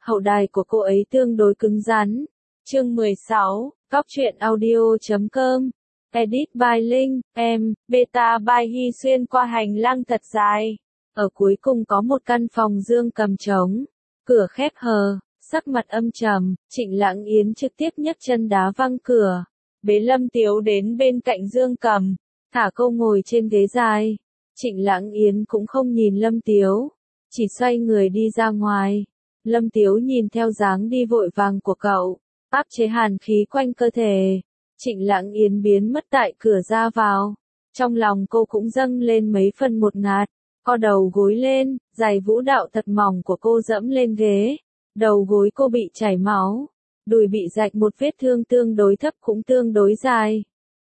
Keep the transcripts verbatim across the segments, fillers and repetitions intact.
hậu đài của cô ấy tương đối cứng rắn. Chương mười sáu, Góc truyện audio chấm com. Edit by Linh, em, beta by Hy xuyên qua hành lang thật dài. Ở cuối cùng có một căn phòng Dương Cầm trống, cửa khép hờ, sắc mặt âm trầm, Trịnh Lãng Yến trực tiếp nhấc chân đá văng cửa, bế Lâm Tiếu đến bên cạnh Dương Cầm, thả cô ngồi trên ghế dài. Trịnh Lãng Yến cũng không nhìn Lâm Tiếu, chỉ xoay người đi ra ngoài. Lâm Tiếu nhìn theo dáng đi vội vàng của cậu, áp chế hàn khí quanh cơ thể. Trịnh Lãng Yến biến mất tại cửa ra vào. Trong lòng cô cũng dâng lên mấy phần một ngạt, co đầu gối lên, giày vũ đạo thật mỏng của cô dẫm lên ghế. Đầu gối cô bị chảy máu, đùi bị rạch một vết thương tương đối thấp cũng tương đối dài.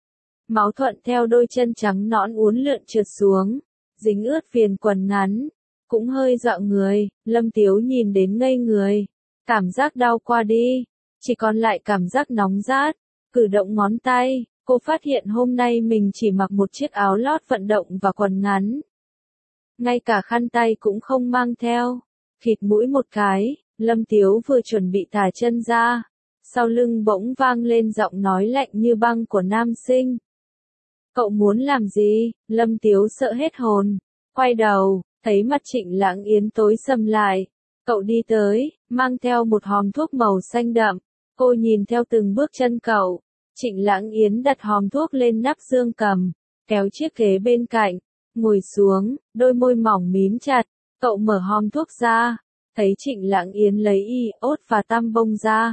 Máu thuận theo đôi chân trắng nõn uốn lượn trượt xuống, dính ướt viền quần ngắn, cũng hơi dọa người. Lâm Tiếu nhìn đến ngây người, cảm giác đau qua đi, chỉ còn lại cảm giác nóng rát. Cử động ngón tay, cô phát hiện hôm nay mình chỉ mặc một chiếc áo lót vận động và quần ngắn. Ngay cả khăn tay cũng không mang theo. Khịt mũi một cái, Lâm Tiếu vừa chuẩn bị thả chân ra, sau lưng bỗng vang lên giọng nói lạnh như băng của nam sinh. Cậu muốn làm gì? Lâm Tiếu sợ hết hồn, quay đầu, thấy mặt Trịnh Lãng Yến tối sầm lại. Cậu đi tới, mang theo một hòm thuốc màu xanh đậm. Cô nhìn theo từng bước chân cậu. Trịnh Lãng Yến đặt hòm thuốc lên nắp Dương Cầm, kéo chiếc ghế bên cạnh, ngồi xuống, đôi môi mỏng mím chặt. Cậu mở hòm thuốc ra, thấy Trịnh Lãng Yến lấy iốt và tăm bông ra.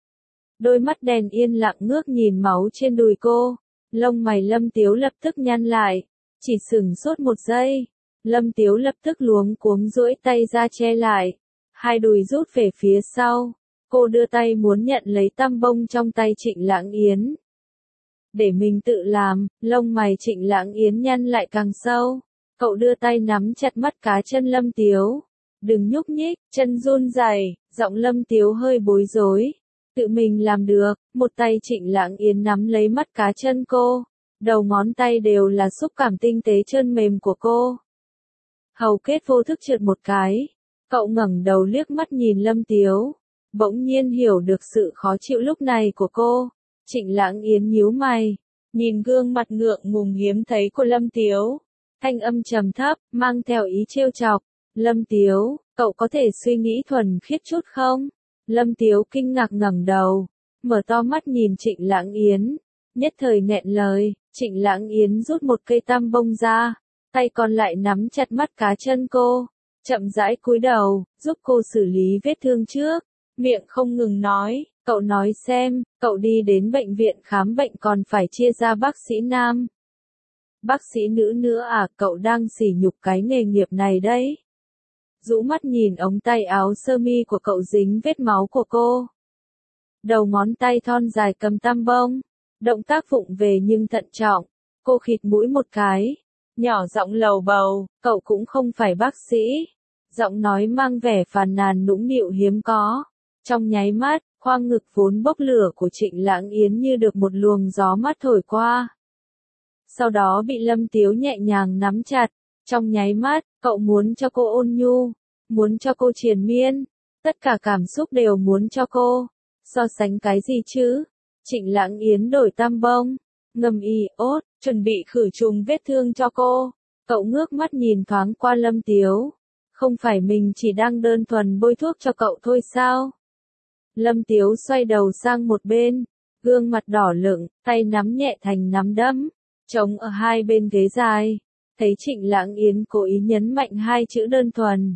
Đôi mắt đèn yên lặng ngước nhìn máu trên đùi cô. Lông mày Lâm Tiếu lập tức nhăn lại, chỉ sửng sốt một giây. Lâm Tiếu lập tức luống cuống duỗi tay ra che lại, hai đùi rút về phía sau. Cô đưa tay muốn nhận lấy tăm bông trong tay Trịnh Lãng Yến. Để mình tự làm, lông mày Trịnh Lãng Yến nhăn lại càng sâu. Cậu đưa tay nắm chặt mắt cá chân Lâm Tiếu. Đừng nhúc nhích, chân run rẩy, giọng Lâm Tiếu hơi bối rối. Tự mình làm được. Một tay Trịnh Lãng Yến nắm lấy mắt cá chân cô. Đầu ngón tay đều là xúc cảm tinh tế trơn mềm của cô. Hầu kết vô thức trượt một cái. Cậu ngẩng đầu liếc mắt nhìn Lâm Tiếu. Bỗng nhiên hiểu được sự khó chịu lúc này của cô. Trịnh Lãng Yến nhíu mày, nhìn gương mặt ngượng ngùng hiếm thấy của Lâm Tiếu. Thanh âm trầm thấp, mang theo ý trêu chọc. Lâm Tiếu, cậu có thể suy nghĩ thuần khiết chút không? Lâm Tiếu kinh ngạc ngẩng đầu, mở to mắt nhìn Trịnh Lãng Yến. Nhất thời nghẹn lời. Trịnh Lãng Yến rút một cây tăm bông ra, tay còn lại nắm chặt mắt cá chân cô. Chậm rãi cúi đầu, giúp cô xử lý vết thương trước. Miệng không ngừng nói, cậu nói xem, cậu đi đến bệnh viện khám bệnh còn phải chia ra bác sĩ nam, bác sĩ nữ nữa à? Cậu đang sỉ nhục cái nghề nghiệp này đấy. Rũ mắt nhìn ống tay áo sơ mi của cậu dính vết máu của cô. Đầu ngón tay thon dài cầm tăm bông, động tác vụng về nhưng thận trọng. Cô khịt mũi một cái, nhỏ giọng lầu bầu, cậu cũng không phải bác sĩ. Giọng nói mang vẻ phàn nàn nũng nịu hiếm có. Trong nháy mắt, khoang ngực vốn bốc lửa của Trịnh Lãng Yến như được một luồng gió mát thổi qua. Sau đó bị Lâm Tiếu nhẹ nhàng nắm chặt. Trong nháy mắt, cậu muốn cho cô ôn nhu, muốn cho cô triền miên, tất cả cảm xúc đều muốn cho cô. So sánh cái gì chứ? Trịnh Lãng Yến đổi tăm bông, ngâm iốt, chuẩn bị khử trùng vết thương cho cô. Cậu ngước mắt nhìn thoáng qua Lâm Tiếu. Không phải mình chỉ đang đơn thuần bôi thuốc cho cậu thôi sao? Lâm Tiếu xoay đầu sang một bên, gương mặt đỏ lựng, tay nắm nhẹ thành nắm đấm, trống ở hai bên ghế dài. Thấy Trịnh Lãng Yến cố ý nhấn mạnh hai chữ đơn thuần.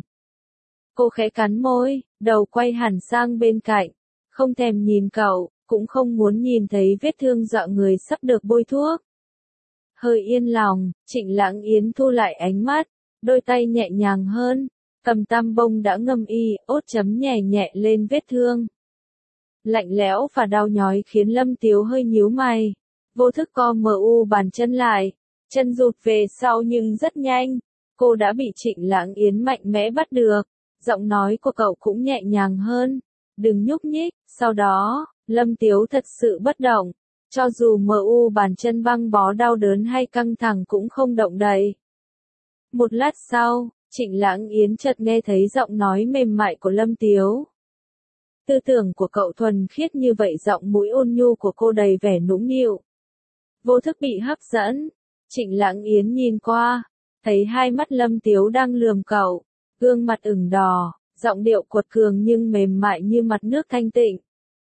Cô khẽ cắn môi, đầu quay hẳn sang bên cạnh, không thèm nhìn cậu, cũng không muốn nhìn thấy vết thương dọa người sắp được bôi thuốc. Hơi yên lòng, Trịnh Lãng Yến thu lại ánh mắt, đôi tay nhẹ nhàng hơn, cầm tăm bông đã ngâm iốt chấm nhẹ nhẹ lên vết thương. Lạnh lẽo và đau nhói khiến Lâm Tiếu hơi nhíu mày, vô thức co mu bàn chân lại, chân rụt về sau nhưng rất nhanh, cô đã bị Trịnh Lãng Yến mạnh mẽ bắt được. Giọng nói của cậu cũng nhẹ nhàng hơn, đừng nhúc nhích. Sau đó, Lâm Tiếu thật sự bất động, cho dù mu bàn chân băng bó đau đớn hay căng thẳng cũng không động đậy. Một lát sau, Trịnh Lãng Yến chợt nghe thấy giọng nói mềm mại của Lâm Tiếu. Tư tưởng của cậu thuần khiết như vậy, giọng mũi ôn nhu của cô đầy vẻ nũng nịu. Vô thức bị hấp dẫn, Trịnh Lãng Yến nhìn qua, thấy hai mắt Lâm Tiếu đang lườm cậu, gương mặt ửng đỏ, giọng điệu cuột cường nhưng mềm mại như mặt nước thanh tịnh.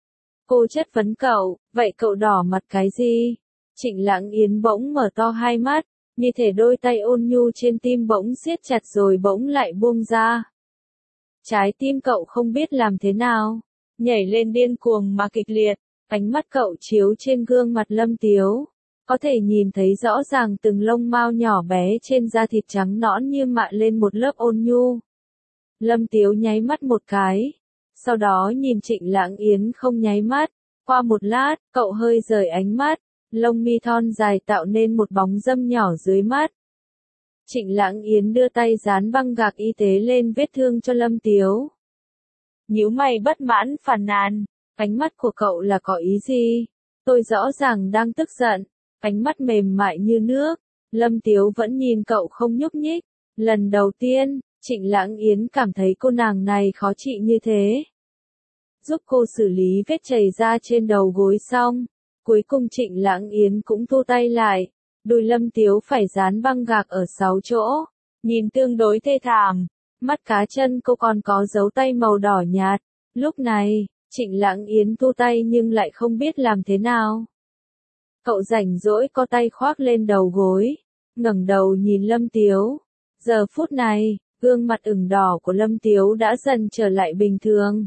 Cô chất vấn cậu, vậy cậu đỏ mặt cái gì? Trịnh Lãng Yến bỗng mở to hai mắt, như thể đôi tay ôn nhu trên tim bỗng siết chặt rồi bỗng lại buông ra. Trái tim cậu không biết làm thế nào, nhảy lên điên cuồng mà kịch liệt, ánh mắt cậu chiếu trên gương mặt Lâm Tiếu, có thể nhìn thấy rõ ràng từng lông mao nhỏ bé trên da thịt trắng nõn như mạ lên một lớp ôn nhu. Lâm Tiếu nháy mắt một cái, sau đó nhìn Trịnh Lãng Yến không nháy mắt, qua một lát, cậu hơi rời ánh mắt, lông mi thon dài tạo nên một bóng râm nhỏ dưới mắt. Trịnh Lãng Yến đưa tay dán băng gạc y tế lên vết thương cho Lâm Tiếu. Nhíu mày bất mãn phàn nàn, ánh mắt của cậu là có ý gì? Tôi rõ ràng đang tức giận, ánh mắt mềm mại như nước. Lâm Tiếu vẫn nhìn cậu không nhúc nhích. Lần đầu tiên, Trịnh Lãng Yến cảm thấy cô nàng này khó trị như thế. Giúp cô xử lý vết chảy ra trên đầu gối xong, cuối cùng Trịnh Lãng Yến cũng thu tay lại. Đùi Lâm Tiếu phải dán băng gạc ở sáu chỗ, nhìn tương đối thê thảm, mắt cá chân cô còn có dấu tay màu đỏ nhạt. Lúc này, Trịnh Lãng Yến thu tay nhưng lại không biết làm thế nào. Cậu rảnh rỗi co tay khoác lên đầu gối, ngẩng đầu nhìn Lâm Tiếu. Giờ phút này, gương mặt ửng đỏ của Lâm Tiếu đã dần trở lại bình thường.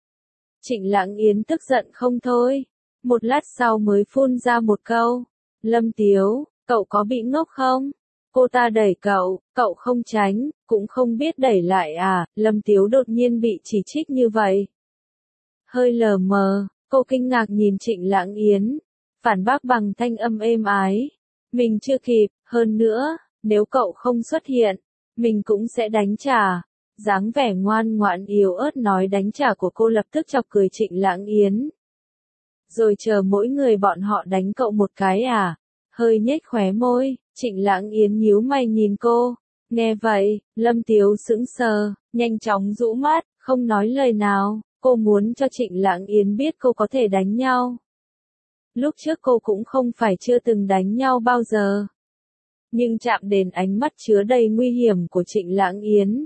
Trịnh Lãng Yến tức giận không thôi, một lát sau mới phun ra một câu, Lâm Tiếu, cậu có bị ngốc không? Cô ta đẩy cậu, cậu không tránh, cũng không biết đẩy lại à? Lâm Tiếu đột nhiên bị chỉ trích như vậy. Hơi lờ mờ, cô kinh ngạc nhìn Trịnh Lãng Yến, phản bác bằng thanh âm êm ái. Mình chưa kịp, hơn nữa, nếu cậu không xuất hiện, mình cũng sẽ đánh trả. Dáng vẻ ngoan ngoãn yếu ớt nói đánh trả của cô lập tức chọc cười Trịnh Lãng Yến. Rồi chờ mỗi người bọn họ đánh cậu một cái à? Hơi nhếch khóe môi, Trịnh Lãng Yến nhíu mày nhìn cô. Nghe vậy, Lâm Tiếu sững sờ, nhanh chóng rũ mắt, không nói lời nào. Cô muốn cho Trịnh Lãng Yến biết cô có thể đánh nhau. Lúc trước cô cũng không phải chưa từng đánh nhau bao giờ. Nhưng chạm đến ánh mắt chứa đầy nguy hiểm của Trịnh Lãng Yến,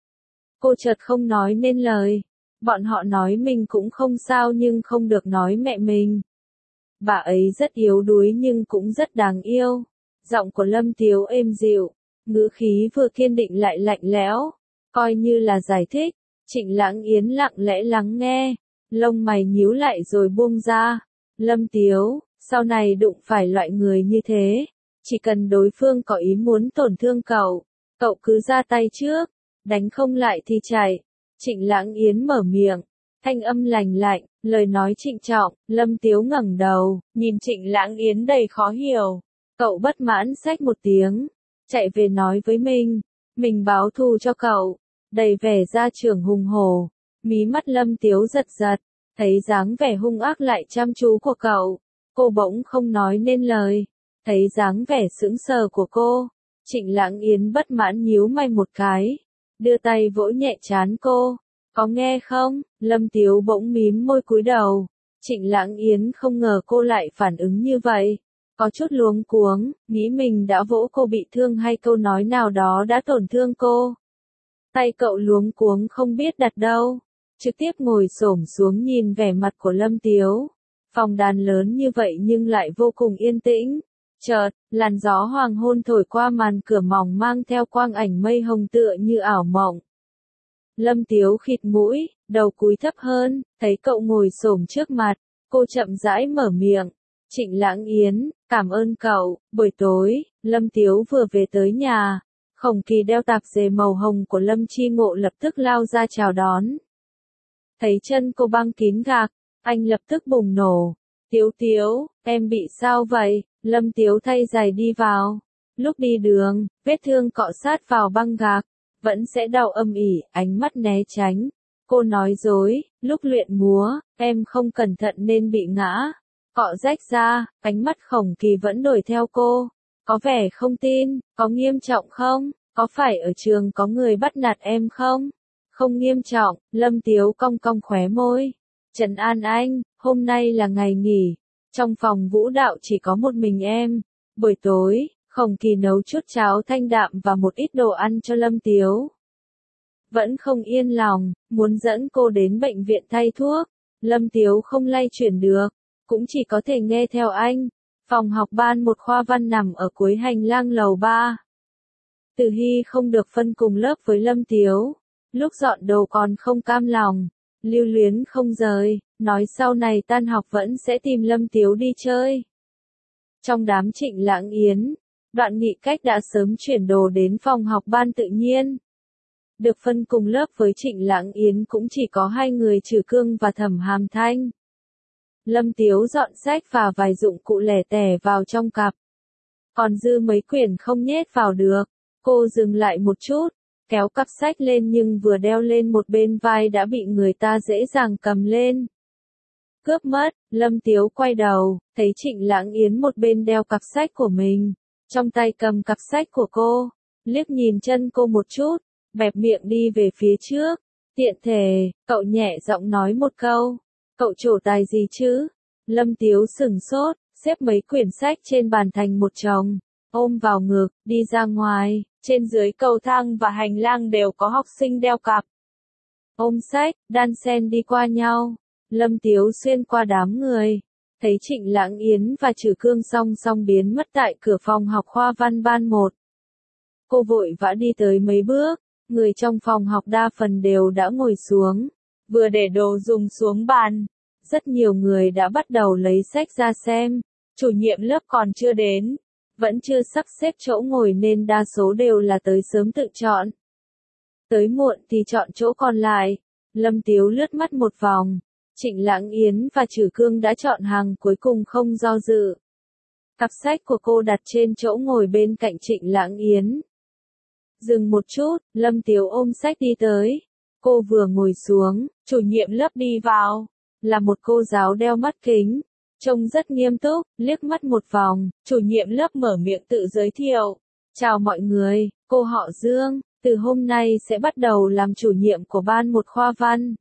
cô chợt không nói nên lời. Bọn họ nói mình cũng không sao nhưng không được nói mẹ mình. Bà ấy rất yếu đuối nhưng cũng rất đáng yêu. Giọng của Lâm Tiếu êm dịu, ngữ khí vừa kiên định lại lạnh lẽo, coi như là giải thích. Trịnh Lãng Yến lặng lẽ lắng nghe, lông mày nhíu lại rồi buông ra. Lâm Tiếu, sau này đụng phải loại người như thế, chỉ cần đối phương có ý muốn tổn thương cậu, cậu cứ ra tay trước, đánh không lại thì chạy. Trịnh Lãng Yến mở miệng, thanh âm lành lạnh, lời nói trịnh trọng. Lâm Tiếu ngẩng đầu, nhìn Trịnh Lãng Yến đầy khó hiểu. Cậu bất mãn xách một tiếng, chạy về nói với mình, mình báo thù cho cậu. Đầy vẻ gia trưởng hùng hổ, mí mắt Lâm Tiếu giật giật, thấy dáng vẻ hung ác lại chăm chú của cậu, cô bỗng không nói nên lời. Thấy dáng vẻ sững sờ của cô, Trịnh Lãng Yến bất mãn nhíu mày một cái, đưa tay vỗ nhẹ trán cô. Có nghe không? Lâm Tiếu bỗng mím môi cúi đầu. Trịnh Lãng Yến không ngờ cô lại phản ứng như vậy, có chút luống cuống, nghĩ mình đã vỗ cô bị thương hay câu nói nào đó đã tổn thương cô. Tay cậu luống cuống không biết đặt đâu, trực tiếp ngồi xổm xuống nhìn vẻ mặt của Lâm Tiếu. Phòng đàn lớn như vậy nhưng lại vô cùng yên tĩnh. Chợt, làn gió hoàng hôn thổi qua màn cửa mỏng mang theo quang ảnh mây hồng tựa như ảo mộng. Lâm Tiếu khịt mũi, đầu cúi thấp hơn, thấy cậu ngồi xổm trước mặt, cô chậm rãi mở miệng. Trịnh Lãng Yến, cảm ơn cậu. Buổi tối, Lâm Tiếu vừa về tới nhà, Khổng Kỳ đeo tạp dề màu hồng của Lâm Chi Ngộ lập tức lao ra chào đón. Thấy chân cô băng kín gạc, anh lập tức bùng nổ. Tiếu Tiếu, em bị sao vậy? Lâm Tiếu thay giày đi vào. Lúc đi đường, vết thương cọ sát vào băng gạc, vẫn sẽ đau âm ỉ, ánh mắt né tránh. Cô nói dối, lúc luyện múa, em không cẩn thận nên bị ngã. Cọ rách ra, ánh mắt Khổng Kỳ vẫn đuổi theo cô. Có vẻ không tin, có nghiêm trọng không? Có phải ở trường có người bắt nạt em không? Không nghiêm trọng, Lâm Tiếu cong cong khóe môi. Trấn an anh, hôm nay là ngày nghỉ. Trong phòng vũ đạo chỉ có một mình em. Buổi tối, Khổng Kỳ nấu chút cháo thanh đạm và một ít đồ ăn cho Lâm Tiếu. Vẫn không yên lòng, muốn dẫn cô đến bệnh viện thay thuốc. Lâm Tiếu không lay chuyển được, cũng chỉ có thể nghe theo anh. Phòng học ban một khoa văn nằm ở cuối hành lang lầu ba. Từ Hy không được phân cùng lớp với Lâm Tiếu. Lúc dọn đồ còn không cam lòng, lưu luyến không rời, nói sau này tan học vẫn sẽ tìm Lâm Tiếu đi chơi. Trong đám Trịnh Lãng Yến, Đoạn Nghị Cách đã sớm chuyển đồ đến phòng học ban tự nhiên. Được phân cùng lớp với Trịnh Lãng Yến cũng chỉ có hai người Trừ Cương và Thẩm Hàm Thanh. Lâm Tiếu dọn sách và vài dụng cụ lẻ tẻ vào trong cặp. Còn dư mấy quyển không nhét vào được. Cô dừng lại một chút, kéo cặp sách lên nhưng vừa đeo lên một bên vai đã bị người ta dễ dàng cầm lên. Cướp mất, Lâm Tiếu quay đầu, thấy Trịnh Lãng Yến một bên đeo cặp sách của mình, trong tay cầm cặp sách của cô, liếc nhìn chân cô một chút, bẹp miệng đi về phía trước. Tiện thể, cậu nhẹ giọng nói một câu, cậu trổ tài gì chứ? Lâm Tiếu sửng sốt, xếp mấy quyển sách trên bàn thành một chồng, ôm vào ngực, đi ra ngoài. Trên dưới cầu thang và hành lang đều có học sinh đeo cặp. Ôm sách, đan xen đi qua nhau. Lâm Tiếu xuyên qua đám người, thấy Trịnh Lãng Yến và Trừ Cương song song biến mất tại cửa phòng học khoa văn ban một. Cô vội vã đi tới mấy bước, người trong phòng học đa phần đều đã ngồi xuống, vừa để đồ dùng xuống bàn. Rất nhiều người đã bắt đầu lấy sách ra xem, chủ nhiệm lớp còn chưa đến. Vẫn chưa sắp xếp chỗ ngồi nên đa số đều là tới sớm tự chọn. Tới muộn thì chọn chỗ còn lại. Lâm Tiếu lướt mắt một vòng. Trịnh Lãng Yến và Trừ Cương đã chọn hàng cuối cùng không do dự. Cặp sách của cô đặt trên chỗ ngồi bên cạnh Trịnh Lãng Yến. Dừng một chút, Lâm Tiếu ôm sách đi tới. Cô vừa ngồi xuống, chủ nhiệm lớp đi vào. Là một cô giáo đeo mắt kính. Trông rất nghiêm túc, liếc mắt một vòng, chủ nhiệm lớp mở miệng tự giới thiệu. Chào mọi người, cô họ Dương, từ hôm nay sẽ bắt đầu làm chủ nhiệm của ban một khoa văn.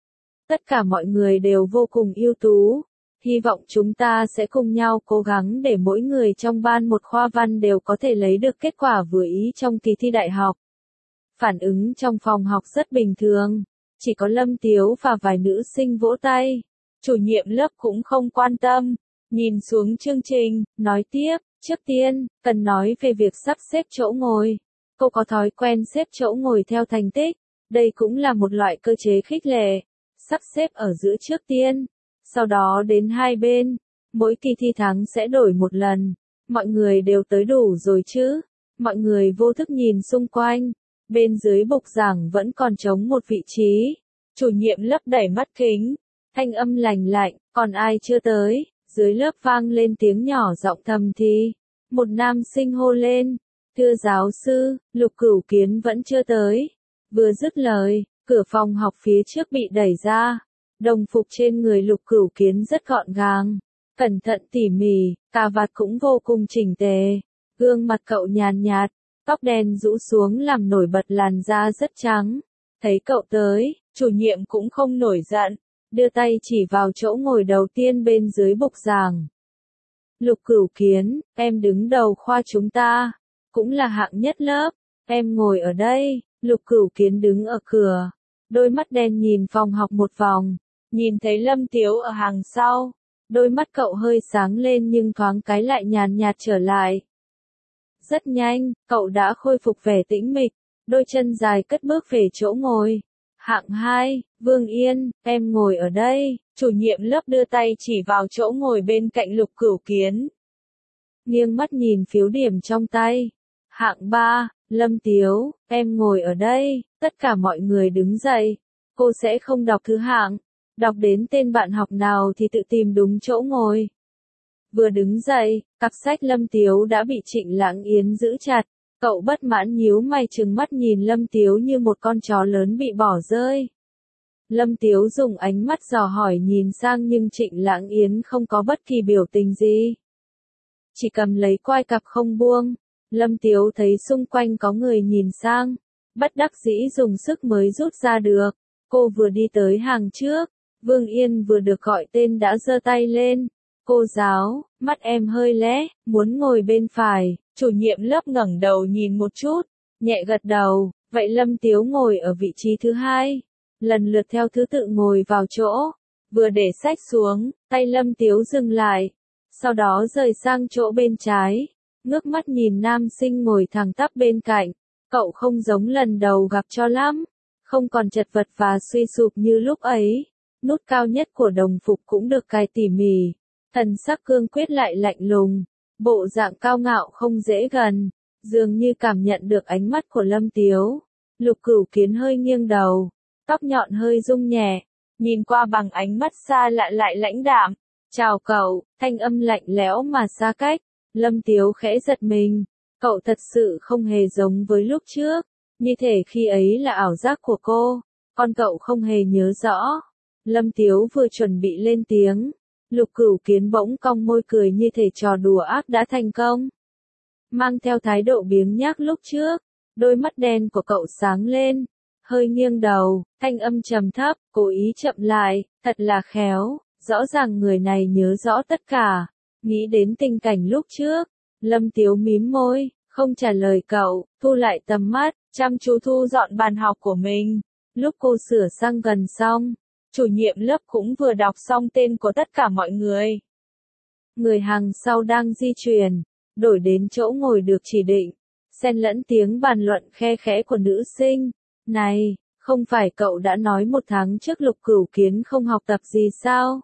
Tất cả mọi người đều vô cùng ưu tú. Hy vọng chúng ta sẽ cùng nhau cố gắng để mỗi người trong ban một khoa văn đều có thể lấy được kết quả vừa ý trong kỳ thi đại học. Phản ứng trong phòng học rất bình thường, chỉ có Lâm Tiếu và vài nữ sinh vỗ tay. Chủ nhiệm lớp cũng không quan tâm, nhìn xuống chương trình, nói tiếp, trước tiên, cần nói về việc sắp xếp chỗ ngồi. Cô có thói quen xếp chỗ ngồi theo thành tích, đây cũng là một loại cơ chế khích lệ. Sắp xếp ở giữa trước tiên, sau đó đến hai bên, mỗi kỳ thi thắng sẽ đổi một lần. Mọi người đều tới đủ rồi chứ? Mọi người vô thức nhìn xung quanh, bên dưới bục giảng vẫn còn trống một vị trí. Chủ nhiệm lớp đẩy mắt kính. Thanh âm lành lạnh, còn ai chưa tới? Dưới lớp vang lên tiếng nhỏ giọng thầm thì. Một nam sinh hô lên, thưa giáo sư, Lục Cửu Kiến vẫn chưa tới. Vừa dứt lời, cửa phòng học phía trước bị đẩy ra. Đồng phục trên người Lục Cửu Kiến rất gọn gàng, cẩn thận tỉ mỉ, cà vạt cũng vô cùng chỉnh tề. Gương mặt cậu nhàn nhạt, tóc đen rũ xuống làm nổi bật làn da rất trắng. Thấy cậu tới, chủ nhiệm cũng không nổi giận. Đưa tay chỉ vào chỗ ngồi đầu tiên bên dưới bục giảng. Lục Cửu Kiến, em đứng đầu khoa chúng ta, cũng là hạng nhất lớp, em ngồi ở đây. Lục Cửu Kiến đứng ở cửa, đôi mắt đen nhìn phòng học một vòng, nhìn thấy Lâm Tiếu ở hàng sau, đôi mắt cậu hơi sáng lên nhưng thoáng cái lại nhàn nhạt trở lại. Rất nhanh, cậu đã khôi phục vẻ tĩnh mịch, đôi chân dài cất bước về chỗ ngồi. Hạng hai, Vương Yên, em ngồi ở đây. Chủ nhiệm lớp đưa tay chỉ vào chỗ ngồi bên cạnh Lục Cửu Kiến. Nghiêng mắt nhìn phiếu điểm trong tay. Hạng ba, Lâm Tiếu, em ngồi ở đây. Tất cả mọi người đứng dậy. Cô sẽ không đọc thứ hạng. Đọc đến tên bạn học nào thì tự tìm đúng chỗ ngồi. Vừa đứng dậy, cặp sách Lâm Tiếu đã bị Trịnh Lãng Yến giữ chặt. Cậu bất mãn nhíu mày trừng mắt nhìn Lâm Tiếu như một con chó lớn bị bỏ rơi. Lâm Tiếu dùng ánh mắt dò hỏi nhìn sang nhưng Trịnh Lãng Yến không có bất kỳ biểu tình gì. Chỉ cầm lấy quai cặp không buông. Lâm Tiếu thấy xung quanh có người nhìn sang. Bất đắc dĩ dùng sức mới rút ra được. Cô vừa đi tới hàng trước. Vương Yên vừa được gọi tên đã giơ tay lên. Cô giáo, mắt em hơi lé, muốn ngồi bên phải. Chủ nhiệm lớp ngẩng đầu nhìn một chút, nhẹ gật đầu. Vậy Lâm Tiếu ngồi ở vị trí thứ hai. Lần lượt theo thứ tự ngồi vào chỗ. Vừa để sách xuống, tay Lâm Tiếu dừng lại. Sau đó rời sang chỗ bên trái. Ngước mắt nhìn nam sinh ngồi thẳng tắp bên cạnh. Cậu không giống lần đầu gặp cho lắm. Không còn chật vật và suy sụp như lúc ấy. Nút cao nhất của đồng phục cũng được cài tỉ mỉ. Thần sắc cương quyết lại lạnh lùng. Bộ dạng cao ngạo không dễ gần. Dường như cảm nhận được ánh mắt của Lâm Tiếu. Lục Cửu Kiến hơi nghiêng đầu. Tóc nhọn hơi rung nhẹ. Nhìn qua bằng ánh mắt xa lạ lại lãnh đạm. Chào cậu, thanh âm lạnh lẽo mà xa cách. Lâm Tiếu khẽ giật mình. Cậu thật sự không hề giống với lúc trước. Như thể khi ấy là ảo giác của cô. Còn cậu không hề nhớ rõ. Lâm Tiếu vừa chuẩn bị lên tiếng. Lục Cửu Kiến bỗng cong môi cười như thể trò đùa ác đã thành công. Mang theo thái độ biếng nhác lúc trước. Đôi mắt đen của cậu sáng lên. Hơi nghiêng đầu, thanh âm trầm thấp, cố ý chậm lại, thật là khéo. Rõ ràng người này nhớ rõ tất cả. Nghĩ đến tình cảnh lúc trước. Lâm Tiếu mím môi, không trả lời cậu, thu lại tầm mắt, chăm chú thu dọn bàn học của mình. Lúc cô sửa sang gần xong, chủ nhiệm lớp cũng vừa đọc xong tên của tất cả mọi người. Người hàng sau đang di chuyển, đổi đến chỗ ngồi được chỉ định, xen lẫn tiếng bàn luận khe khẽ của nữ sinh. Này, không phải cậu đã nói một tháng trước Lục Cửu Kiến không học tập gì sao?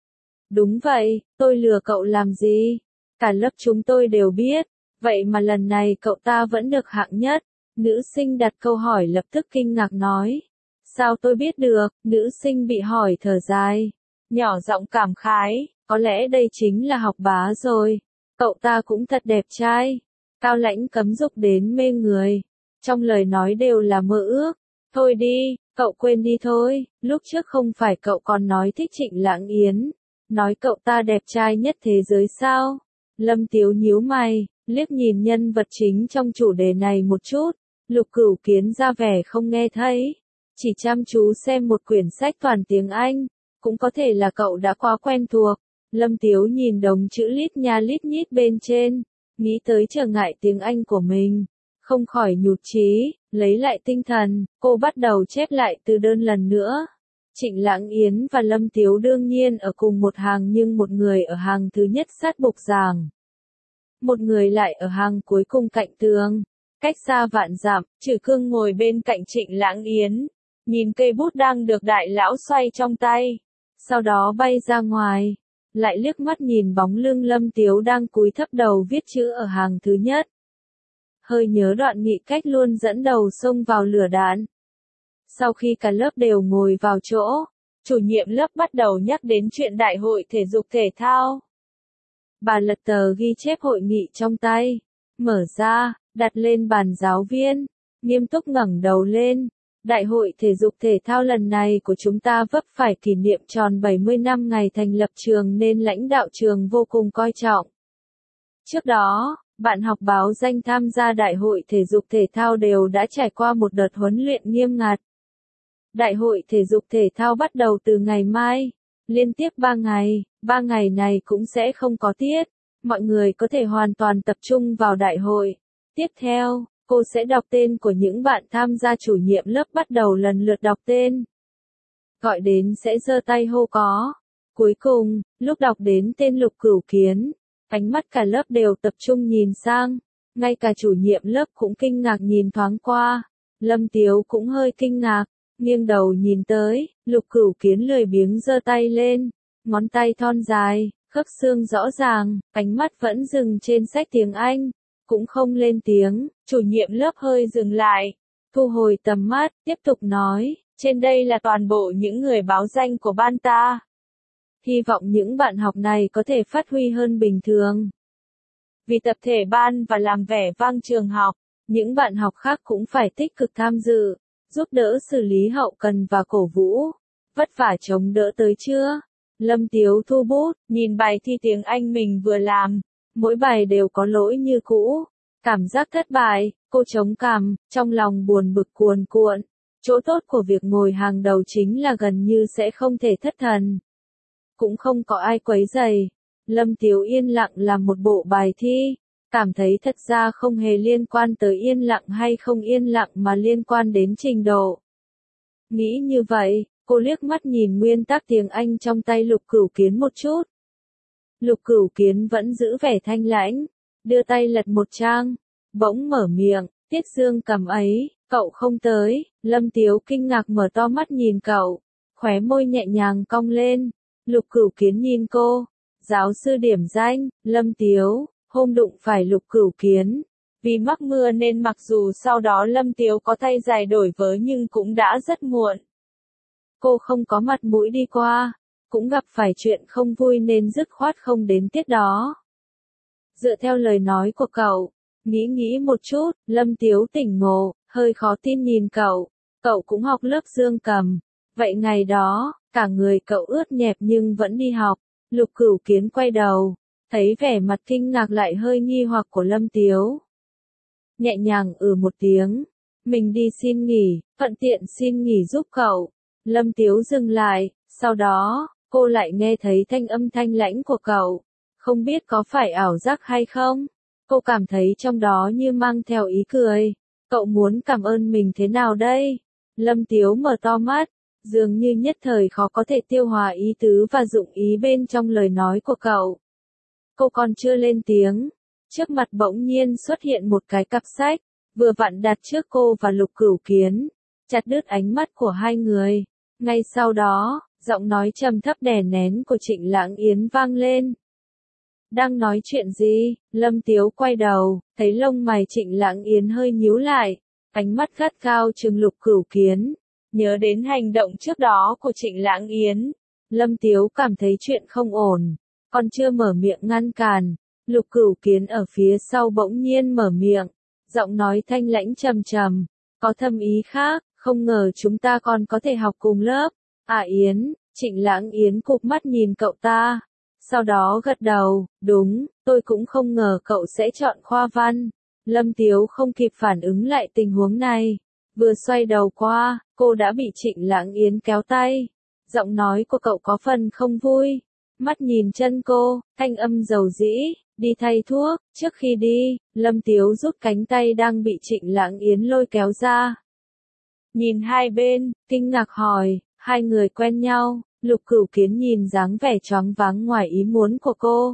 Đúng vậy, tôi lừa cậu làm gì? Cả lớp chúng tôi đều biết, vậy mà lần này cậu ta vẫn được hạng nhất. Nữ sinh đặt câu hỏi lập tức kinh ngạc nói. Sao tôi biết được? Nữ sinh bị hỏi thở dài. Nhỏ giọng cảm khái, có lẽ đây chính là học bá rồi. Cậu ta cũng thật đẹp trai. Cao lãnh cấm dục đến mê người. Trong lời nói đều là mơ ước. Thôi đi, cậu quên đi thôi. Lúc trước không phải cậu còn nói thích Trịnh Lãng Yến. Nói cậu ta đẹp trai nhất thế giới sao? Lâm Tiếu nhíu mày, liếc nhìn nhân vật chính trong chủ đề này một chút. Lục Cửu Kiến ra vẻ không nghe thấy. Chỉ chăm chú xem một quyển sách toàn tiếng Anh. Cũng có thể là cậu đã quá quen thuộc. Lâm Tiếu nhìn đồng chữ lít nha lít nhít bên trên. Nghĩ tới trở ngại tiếng Anh của mình. Không khỏi nhụt chí, lấy lại tinh thần, cô bắt đầu chép lại từ đơn lần nữa. Trịnh Lãng Yến và Lâm Tiếu đương nhiên ở cùng một hàng nhưng một người ở hàng thứ nhất sát bục giảng. Một người lại ở hàng cuối cùng cạnh tường. Cách xa vạn dặm, Trừ Cương ngồi bên cạnh Trịnh Lãng Yến. Nhìn cây bút đang được đại lão xoay trong tay. Sau đó bay ra ngoài. Lại liếc mắt nhìn bóng lưng Lâm Tiếu đang cúi thấp đầu viết chữ ở hàng thứ nhất. Hơi nhớ đoạn nghị cách luôn dẫn đầu xông vào lửa đạn. Sau khi cả lớp đều ngồi vào chỗ, chủ nhiệm lớp bắt đầu nhắc đến chuyện đại hội thể dục thể thao. Bà lật tờ ghi chép hội nghị trong tay, mở ra, đặt lên bàn giáo viên, nghiêm túc ngẩng đầu lên. Đại hội thể dục thể thao lần này của chúng ta vấp phải kỷ niệm tròn bảy mươi năm ngày thành lập trường nên lãnh đạo trường vô cùng coi trọng. Trước đó, bạn học báo danh tham gia đại hội thể dục thể thao đều đã trải qua một đợt huấn luyện nghiêm ngặt. Đại hội thể dục thể thao bắt đầu từ ngày mai, liên tiếp ba ngày, ba ngày này cũng sẽ không có tiết. Mọi người có thể hoàn toàn tập trung vào đại hội. Tiếp theo, cô sẽ đọc tên của những bạn tham gia, chủ nhiệm lớp bắt đầu lần lượt đọc tên. Gọi đến sẽ giơ tay hô có. Cuối cùng, lúc đọc đến tên Lục Cửu Kiến, ánh mắt cả lớp đều tập trung nhìn sang. Ngay cả chủ nhiệm lớp cũng kinh ngạc nhìn thoáng qua. Lâm Tiếu cũng hơi kinh ngạc, nghiêng đầu nhìn tới. Lục Cửu Kiến lười biếng giơ tay lên, ngón tay thon dài, khớp xương rõ ràng, ánh mắt vẫn dừng trên sách tiếng Anh, cũng không lên tiếng. Chủ nhiệm lớp hơi dừng lại, thu hồi tầm mắt, tiếp tục nói, trên đây là toàn bộ những người báo danh của ban ta. Hy vọng những bạn học này có thể phát huy hơn bình thường. Vì tập thể ban và làm vẻ vang trường học, những bạn học khác cũng phải tích cực tham dự, giúp đỡ xử lý hậu cần và cổ vũ. Vất vả chống đỡ tới chưa? Lâm Tiếu thu bút, nhìn bài thi tiếng Anh mình vừa làm. Mỗi bài đều có lỗi như cũ. Cảm giác thất bại, cô chống cằm, trong lòng buồn bực cuồn cuộn. Chỗ tốt của việc ngồi hàng đầu chính là gần như sẽ không thể thất thần. Cũng không có ai quấy rầy. Lâm Tiếu yên lặng làm một bộ bài thi, cảm thấy thật ra không hề liên quan tới yên lặng hay không yên lặng mà liên quan đến trình độ. Nghĩ như vậy, cô liếc mắt nhìn nguyên tắc tiếng Anh trong tay Lục Cửu Kiến một chút. Lục Cửu Kiến vẫn giữ vẻ thanh lãnh, đưa tay lật một trang, bỗng mở miệng, Tiết Dương Cầm ấy, cậu không tới. Lâm Tiếu kinh ngạc mở to mắt nhìn cậu, khóe môi nhẹ nhàng cong lên. Lục Cửu Kiến nhìn cô, giáo sư điểm danh. Lâm Tiếu, hôm đụng phải Lục Cửu Kiến. Vì mắc mưa nên mặc dù sau đó Lâm Tiếu có thay giày đổi vớ nhưng cũng đã rất muộn. Cô không có mặt mũi đi qua, cũng gặp phải chuyện không vui nên dứt khoát không đến tiết đó. Dựa theo lời nói của cậu, nghĩ nghĩ một chút, Lâm Tiếu tỉnh ngộ, hơi khó tin nhìn cậu, cậu cũng học lớp dương cầm. Vậy ngày đó, cả người cậu ướt nhẹp nhưng vẫn đi học. Lục Cửu Kiến quay đầu, thấy vẻ mặt kinh ngạc lại hơi nghi hoặc của Lâm Tiếu. Nhẹ nhàng ừ một tiếng, mình đi xin nghỉ, thuận tiện xin nghỉ giúp cậu. Lâm Tiếu dừng lại, sau đó, cô lại nghe thấy thanh âm thanh lãnh của cậu. Không biết có phải ảo giác hay không? Cô cảm thấy trong đó như mang theo ý cười. Cậu muốn cảm ơn mình thế nào đây? Lâm Tiếu mở to mắt, dường như nhất thời khó có thể tiêu hóa ý tứ và dụng ý bên trong lời nói của cậu. Cô còn chưa lên tiếng, trước mặt bỗng nhiên xuất hiện một cái cặp sách, vừa vặn đặt trước cô và Lục Cửu Kiến, chặt đứt ánh mắt của hai người. Ngay sau đó, giọng nói trầm thấp đè nén của Trịnh Lãng Yến vang lên. Đang nói chuyện gì? Lâm Tiếu quay đầu, thấy lông mày Trịnh Lãng Yến hơi nhíu lại, ánh mắt gắt gao trừng Lục Cửu Kiến. Nhớ đến hành động trước đó của Trịnh Lãng Yến, Lâm Tiếu cảm thấy chuyện không ổn, còn chưa mở miệng ngăn cản. Lục Cửu Kiến ở phía sau bỗng nhiên mở miệng, giọng nói thanh lãnh trầm trầm, có thâm ý khác, không ngờ chúng ta còn có thể học cùng lớp. À Yến, Trịnh Lãng Yến cụp mắt nhìn cậu ta, sau đó gật đầu, đúng, tôi cũng không ngờ cậu sẽ chọn khoa văn. Lâm Tiếu không kịp phản ứng lại tình huống này, vừa xoay đầu qua, cô đã bị Trịnh Lãng Yến kéo tay. Giọng nói của cậu có phần không vui, mắt nhìn chân cô, thanh âm dầu dĩ, đi thay thuốc. Trước khi đi, Lâm Tiếu rút cánh tay đang bị Trịnh Lãng Yến lôi kéo ra. Nhìn hai bên, kinh ngạc hỏi, hai người quen nhau. Lục Cửu Kiến nhìn dáng vẻ choáng váng ngoài ý muốn của cô,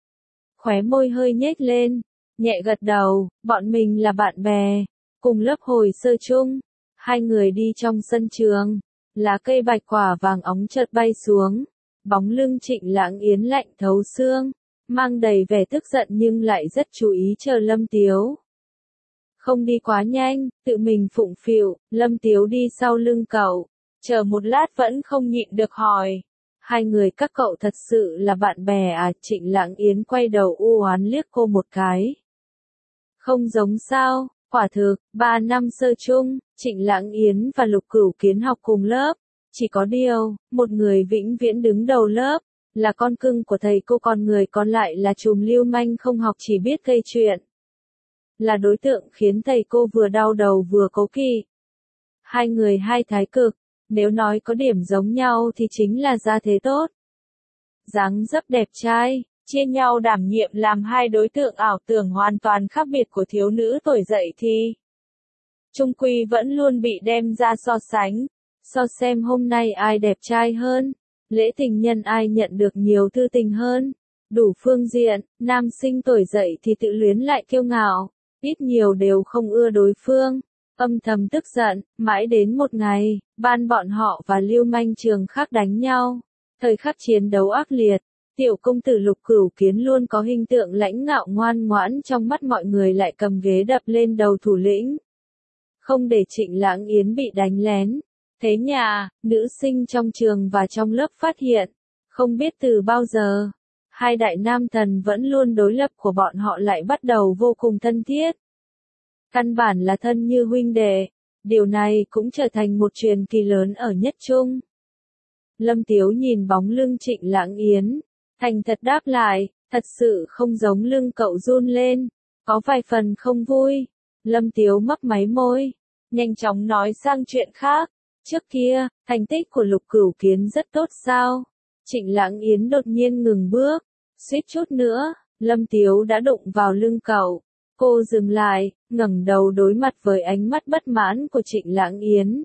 khóe môi hơi nhếch lên, nhẹ gật đầu, bọn mình là bạn bè, cùng lớp hồi sơ chung. Hai người đi trong sân trường, lá cây bạch quả vàng óng chợt bay xuống, bóng lưng Trịnh Lãng Yến lạnh thấu xương, mang đầy vẻ tức giận nhưng lại rất chú ý chờ Lâm Tiếu. Không đi quá nhanh, tự mình phụng phịu. Lâm Tiếu đi sau lưng cậu, chờ một lát vẫn không nhịn được hỏi, hai người các cậu thật sự là bạn bè à? Trịnh Lãng Yến quay đầu u oán liếc cô một cái. Không giống sao, quả thực, ba năm sơ chung, Trịnh Lãng Yến và Lục Cửu Kiến học cùng lớp, chỉ có điều, một người vĩnh viễn đứng đầu lớp, là con cưng của thầy cô, còn người còn lại là trùm lưu manh không học chỉ biết gây chuyện. Là đối tượng khiến thầy cô vừa đau đầu vừa cố kỵ. Hai người hai thái cực, nếu nói có điểm giống nhau thì chính là gia thế tốt, dáng dấp đẹp trai, chia nhau đảm nhiệm làm hai đối tượng ảo tưởng hoàn toàn khác biệt của thiếu nữ tuổi dậy thì chung quy vẫn luôn bị đem ra so sánh, so xem hôm nay ai đẹp trai hơn, lễ tình nhân ai nhận được nhiều thư tình hơn. Đủ phương diện, nam sinh tuổi dậy thì tự luyến lại kiêu ngạo, ít nhiều đều không ưa đối phương, âm thầm tức giận. Mãi đến một ngày, ban bọn họ và lưu manh trường khác đánh nhau, thời khắc chiến đấu ác liệt, tiểu công tử Lục Cửu Kiến luôn có hình tượng lãnh ngạo ngoan ngoãn trong mắt mọi người lại cầm ghế đập lên đầu thủ lĩnh, không để Trịnh Lãng Yến bị đánh lén. Thế nhà, nữ sinh trong trường và trong lớp phát hiện, không biết từ bao giờ, hai đại nam thần vẫn luôn đối lập của bọn họ lại bắt đầu vô cùng thân thiết. Căn bản là thân như huynh đệ, điều này cũng trở thành một truyền kỳ lớn ở nhất trung. Lâm Tiếu nhìn bóng lưng Trịnh Lãng Yến, thành thật đáp lại, thật sự không giống. Lưng cậu run lên, có vài phần không vui. Lâm Tiếu mấp máy môi, nhanh chóng nói sang chuyện khác. Trước kia, thành tích của Lục Cửu Kiến rất tốt sao? Trịnh Lãng Yến đột nhiên ngừng bước, suýt chút nữa, Lâm Tiếu đã đụng vào lưng cậu. Cô dừng lại, ngẩng đầu đối mặt với ánh mắt bất mãn của Trịnh Lãng Yến.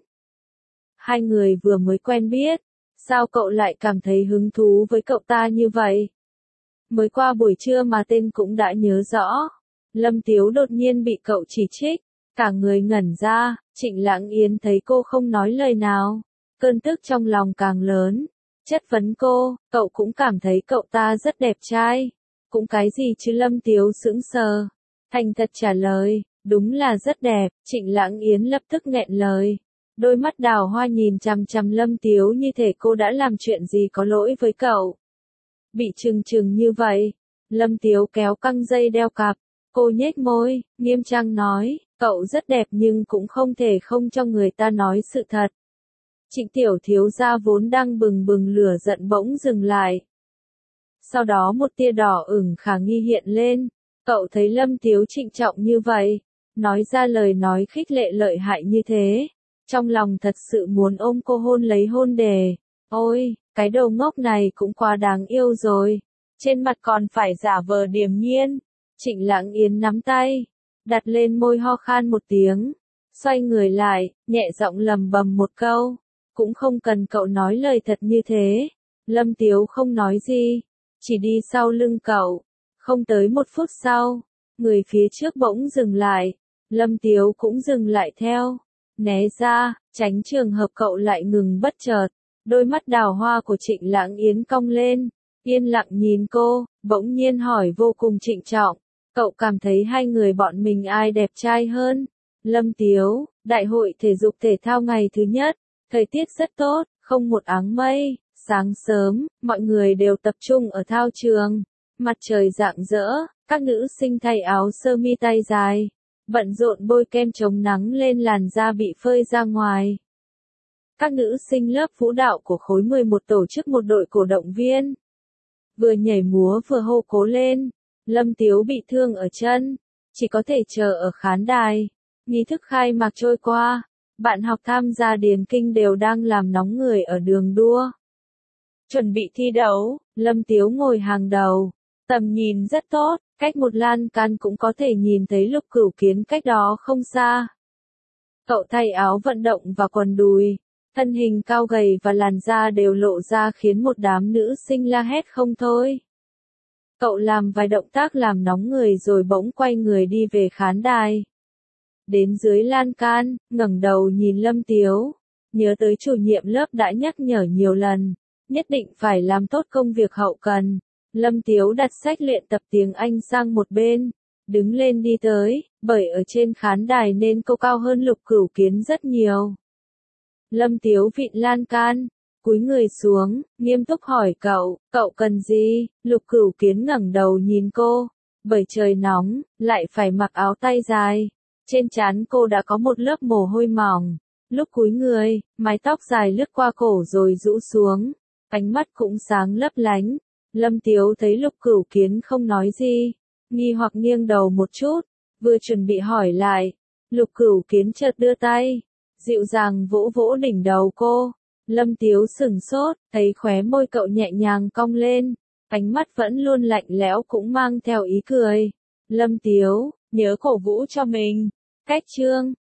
Hai người vừa mới quen biết, sao cậu lại cảm thấy hứng thú với cậu ta như vậy? Mới qua buổi trưa mà tên cũng đã nhớ rõ. Lâm Tiếu đột nhiên bị cậu chỉ trích, cả người ngẩn ra. Trịnh Lãng Yến thấy cô không nói lời nào, cơn tức trong lòng càng lớn, chất vấn cô, cậu cũng cảm thấy cậu ta rất đẹp trai. Cũng cái gì chứ? Lâm Tiếu sững sờ, thành thật trả lời, đúng là rất đẹp. Trịnh Lãng Yến lập tức nghẹn lời, đôi mắt đào hoa nhìn chằm chằm Lâm Tiếu như thể cô đã làm chuyện gì có lỗi với cậu. Bị trừng trừng như vậy, Lâm Tiếu kéo căng dây đeo cặp, cô nhếch môi, nghiêm trang nói, cậu rất đẹp nhưng cũng không thể không cho người ta nói sự thật. Trịnh tiểu thiếu gia vốn đang bừng bừng lửa giận bỗng dừng lại. Sau đó một tia đỏ ửng khả nghi hiện lên, cậu thấy Lâm Tiếu trịnh trọng như vậy, nói ra lời nói khích lệ lợi hại như thế, trong lòng thật sự muốn ôm cô hôn lấy hôn đề. Ôi, cái đầu ngốc này cũng quá đáng yêu rồi, trên mặt còn phải giả vờ điềm nhiên. Trịnh Lãng Yến nắm tay, đặt lên môi ho khan một tiếng, xoay người lại, nhẹ giọng lầm bầm một câu, cũng không cần cậu nói lời thật như thế. Lâm Tiếu không nói gì, chỉ đi sau lưng cậu. Không tới một phút sau, người phía trước bỗng dừng lại, Lâm Tiếu cũng dừng lại theo, né ra, tránh trường hợp cậu lại ngừng bất chợt. Đôi mắt đào hoa của Trịnh Lãng Yến cong lên, yên lặng nhìn cô, bỗng nhiên hỏi vô cùng trịnh trọng, cậu cảm thấy hai người bọn mình ai đẹp trai hơn? Lâm Tiếu, đại hội thể dục thể thao ngày thứ nhất, thời tiết rất tốt, không một áng mây, sáng sớm, mọi người đều tập trung ở thao trường, mặt trời rạng rỡ, các nữ sinh thay áo sơ mi tay dài, bận rộn bôi kem chống nắng lên làn da bị phơi ra ngoài. Các nữ sinh lớp vũ đạo của khối mười một tổ chức một đội cổ động viên, vừa nhảy múa vừa hô cố lên. Lâm Tiếu bị thương ở chân, chỉ có thể chờ ở khán đài. Nghi thức khai mạc trôi qua, bạn học tham gia điền kinh đều đang làm nóng người ở đường đua. Chuẩn bị thi đấu, Lâm Tiếu ngồi hàng đầu, tầm nhìn rất tốt, cách một lan can cũng có thể nhìn thấy Lục Cửu Kiến cách đó không xa. Cậu thay áo vận động và quần đùi, thân hình cao gầy và làn da đều lộ ra khiến một đám nữ sinh la hét không thôi. Cậu làm vài động tác làm nóng người rồi bỗng quay người đi về khán đài. Đến dưới lan can, ngẩng đầu nhìn Lâm Tiếu, nhớ tới chủ nhiệm lớp đã nhắc nhở nhiều lần, nhất định phải làm tốt công việc hậu cần. Lâm Tiếu đặt sách luyện tập tiếng Anh sang một bên, đứng lên đi tới, bởi ở trên khán đài nên cô cao hơn Lục Cửu Kiến rất nhiều. Lâm Tiếu vịn lan can, cúi người xuống, nghiêm túc hỏi cậu, cậu cần gì? Lục Cửu Kiến ngẩng đầu nhìn cô, bởi trời nóng, lại phải mặc áo tay dài. Trên trán cô đã có một lớp mồ hôi mỏng. Lúc cúi người, mái tóc dài lướt qua cổ rồi rũ xuống, ánh mắt cũng sáng lấp lánh. Lâm Tiếu thấy Lục Cửu Kiến không nói gì, nghi hoặc nghiêng đầu một chút, vừa chuẩn bị hỏi lại. Lục Cửu Kiến chợt đưa tay, dịu dàng vỗ vỗ đỉnh đầu cô. Lâm Tiếu sửng sốt, thấy khóe môi cậu nhẹ nhàng cong lên, ánh mắt vẫn luôn lạnh lẽo cũng mang theo ý cười. Lâm Tiếu, nhớ cổ vũ cho mình. Cách chương